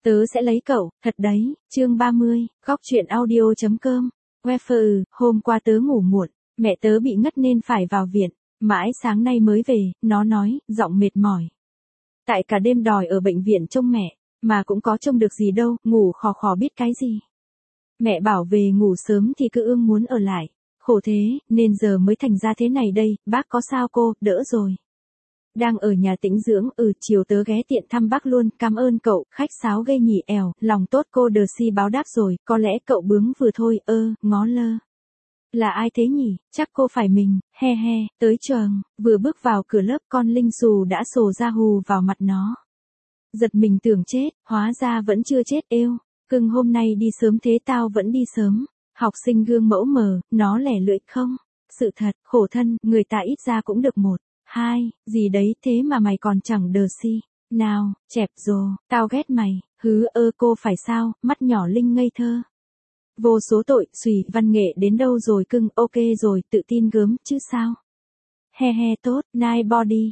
Tớ sẽ lấy cậu, thật đấy, chương 30, góc truyện audio.com. Wefer, hôm qua tớ ngủ muộn, mẹ tớ bị ngất nên phải vào viện, mãi sáng nay mới về, nó nói, giọng mệt mỏi. Tại cả đêm đòi ở bệnh viện trông mẹ, mà cũng có trông được gì đâu, ngủ khò khò biết cái gì. Mẹ bảo về ngủ sớm thì cứ ương muốn ở lại, khổ thế, nên giờ mới thành ra thế này đây, bác có sao cô, đỡ rồi. Đang ở nhà tĩnh dưỡng, chiều tớ ghé tiện thăm bác luôn, cảm ơn cậu, khách sáo ghê nhỉ ẻo, lòng tốt cô đờ si báo đáp rồi, có lẽ cậu bướng vừa thôi, ngó lơ. Là ai thế nhỉ, chắc cô phải mình, he he, tới trường, vừa bước vào cửa lớp con Linh Xù đã sồ ra hù vào mặt nó. Giật mình tưởng chết, hóa ra vẫn chưa chết êu, cưng hôm nay đi sớm thế tao vẫn đi sớm, học sinh gương mẫu mờ, nó lẻ lưỡi không, sự thật, khổ thân, người ta ít ra cũng được một. Hai, gì đấy thế mà mày còn chẳng đờ si. Nào, chẹp rồ, tao ghét mày, cô phải sao, mắt nhỏ Linh ngây thơ. Vô số tội, xùy, văn nghệ đến đâu rồi cưng, ok rồi, tự tin gớm, chứ sao. He he tốt, nice body,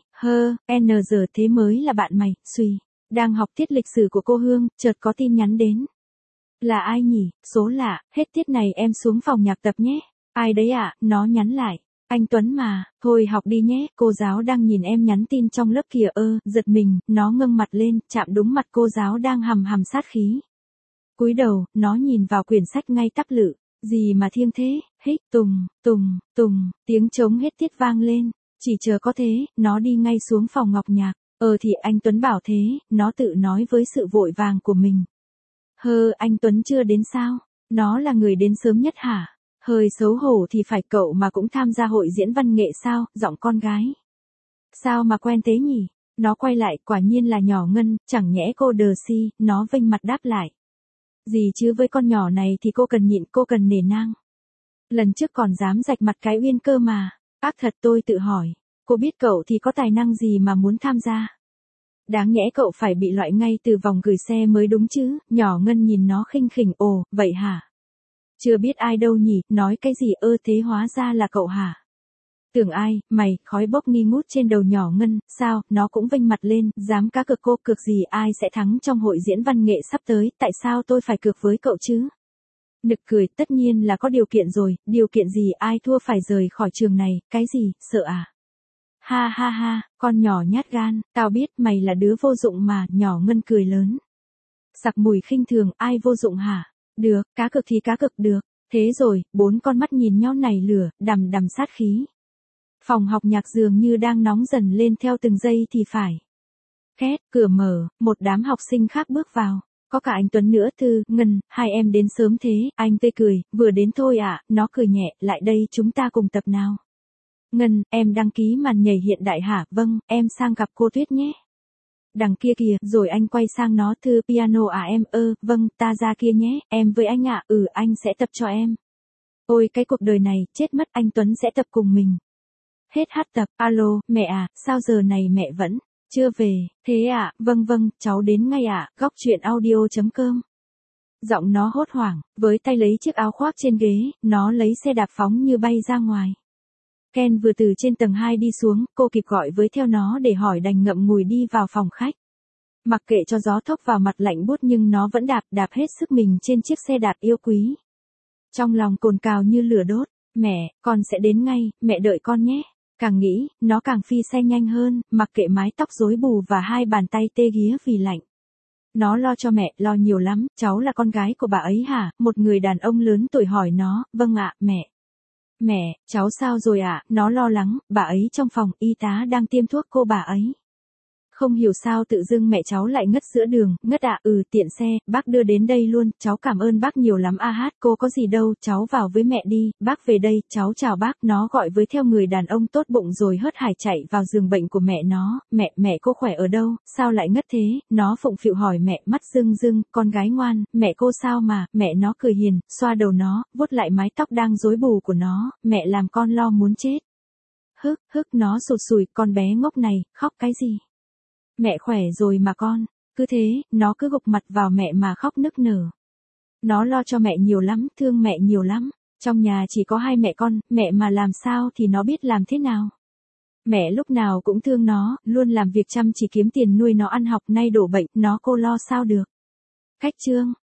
giờ thế mới là bạn mày, xùy. Đang học tiết lịch sử của cô Hương, chợt có tin nhắn đến. Là ai nhỉ, số lạ, hết tiết này em xuống phòng nhạc tập nhé. Ai đấy ạ, nó nhắn lại. Anh Tuấn mà, thôi học đi nhé, cô giáo đang nhìn em nhắn tin trong lớp kìa giật mình, nó ngâng mặt lên, chạm đúng mặt cô giáo đang hầm hầm sát khí. Cúi đầu, nó nhìn vào quyển sách ngay tắp lự, gì mà thiêng thế, hích, tùng, tiếng trống hết tiết vang lên, chỉ chờ có thế, nó đi ngay xuống phòng ngọc nhạc, thì anh Tuấn bảo thế, nó tự nói với sự vội vàng của mình. Anh Tuấn chưa đến sao, nó là người đến sớm nhất hả? Hơi xấu hổ thì phải cậu mà cũng tham gia hội diễn văn nghệ sao, giọng con gái. Sao mà quen thế nhỉ? Nó quay lại, quả nhiên là nhỏ Ngân, chẳng nhẽ cô đờ si, nó vênh mặt đáp lại. Gì chứ với con nhỏ này thì cô cần nhịn, cô cần nể nang. Lần trước còn dám rạch mặt cái Uyên cơ mà, ác thật tôi tự hỏi, cô biết cậu thì có tài năng gì mà muốn tham gia. Đáng nhẽ cậu phải bị loại ngay từ vòng gửi xe mới đúng chứ, nhỏ Ngân nhìn nó khinh khỉnh, vậy hả? Chưa biết ai đâu nhỉ, nói cái gì thế hóa ra là cậu hả? Tưởng ai, mày, khói bốc nghi ngút trên đầu nhỏ Ngân, sao, nó cũng vênh mặt lên, dám cá cược cô, cược gì ai sẽ thắng trong hội diễn văn nghệ sắp tới, tại sao tôi phải cược với cậu chứ? Nực cười, tất nhiên là có điều kiện rồi, điều kiện gì ai thua phải rời khỏi trường này, cái gì, sợ à? Ha, con nhỏ nhát gan, tao biết mày là đứa vô dụng mà, nhỏ Ngân cười lớn. Sặc mùi khinh thường, ai vô dụng hả? Được, cá cược thì cá cược được. Thế rồi, bốn con mắt nhìn nhau nảy lửa, đằm đằm sát khí. Phòng học nhạc dường như đang nóng dần lên theo từng giây thì phải. Két, cửa mở, một đám học sinh khác bước vào. Có cả anh Tuấn nữa Ngân, hai em đến sớm thế, anh tươi cười, vừa đến thôi ạ, nó cười nhẹ, lại đây chúng ta cùng tập nào. Ngân, em đăng ký màn nhảy hiện đại hả? Vâng, em sang gặp cô Tuyết nhé. Đằng kia kìa, rồi anh quay sang nó piano à em, vâng, ta ra kia nhé, em với anh ạ, anh sẽ tập cho em. Ôi cái cuộc đời này, chết mất, anh Tuấn sẽ tập cùng mình. Hết hát tập, alo, mẹ à, sao giờ này mẹ vẫn chưa về, thế ạ, vâng, cháu đến ngay ạ, góc truyện audio.com. Giọng nó hốt hoảng, với tay lấy chiếc áo khoác trên ghế, nó lấy xe đạp phóng như bay ra ngoài. Ken vừa từ trên tầng 2 đi xuống, cô kịp gọi với theo nó để hỏi đành ngậm ngùi đi vào phòng khách. Mặc kệ cho gió thốc vào mặt lạnh buốt nhưng nó vẫn đạp hết sức mình trên chiếc xe đạp yêu quý. Trong lòng cồn cào như lửa đốt, mẹ, con sẽ đến ngay, mẹ đợi con nhé. Càng nghĩ, nó càng phi xe nhanh hơn, mặc kệ mái tóc rối bù và hai bàn tay tê ghía vì lạnh. Nó lo cho mẹ, lo nhiều lắm, cháu là con gái của bà ấy hả? Một người đàn ông lớn tuổi hỏi nó, vâng ạ, mẹ. Mẹ, cháu sao rồi ạ? Nó lo lắng, bà ấy trong phòng, y tá đang tiêm thuốc cô bà ấy. Không hiểu sao tự dưng mẹ cháu lại ngất giữa đường, ngất ạ, tiện xe, bác đưa đến đây luôn, cháu cảm ơn bác nhiều lắm cô có gì đâu, cháu vào với mẹ đi, bác về đây, cháu chào bác, nó gọi với theo người đàn ông tốt bụng rồi hớt hải chạy vào giường bệnh của mẹ nó, mẹ cô khỏe ở đâu, sao lại ngất thế, nó phụng phịu hỏi mẹ, mắt rưng rưng, con gái ngoan, mẹ cô sao mà, mẹ nó cười hiền, xoa đầu nó, vuốt lại mái tóc đang rối bù của nó, mẹ làm con lo muốn chết. Hức, nó sụt sùi, con bé ngốc này, khóc cái gì? Mẹ khỏe rồi mà con, cứ thế, nó cứ gục mặt vào mẹ mà khóc nức nở. Nó lo cho mẹ nhiều lắm, thương mẹ nhiều lắm, trong nhà chỉ có hai mẹ con, mẹ mà làm sao thì nó biết làm thế nào. Mẹ lúc nào cũng thương nó, luôn làm việc chăm chỉ kiếm tiền nuôi nó ăn học, nay đổ bệnh, nó cô lo sao được. Khách trương,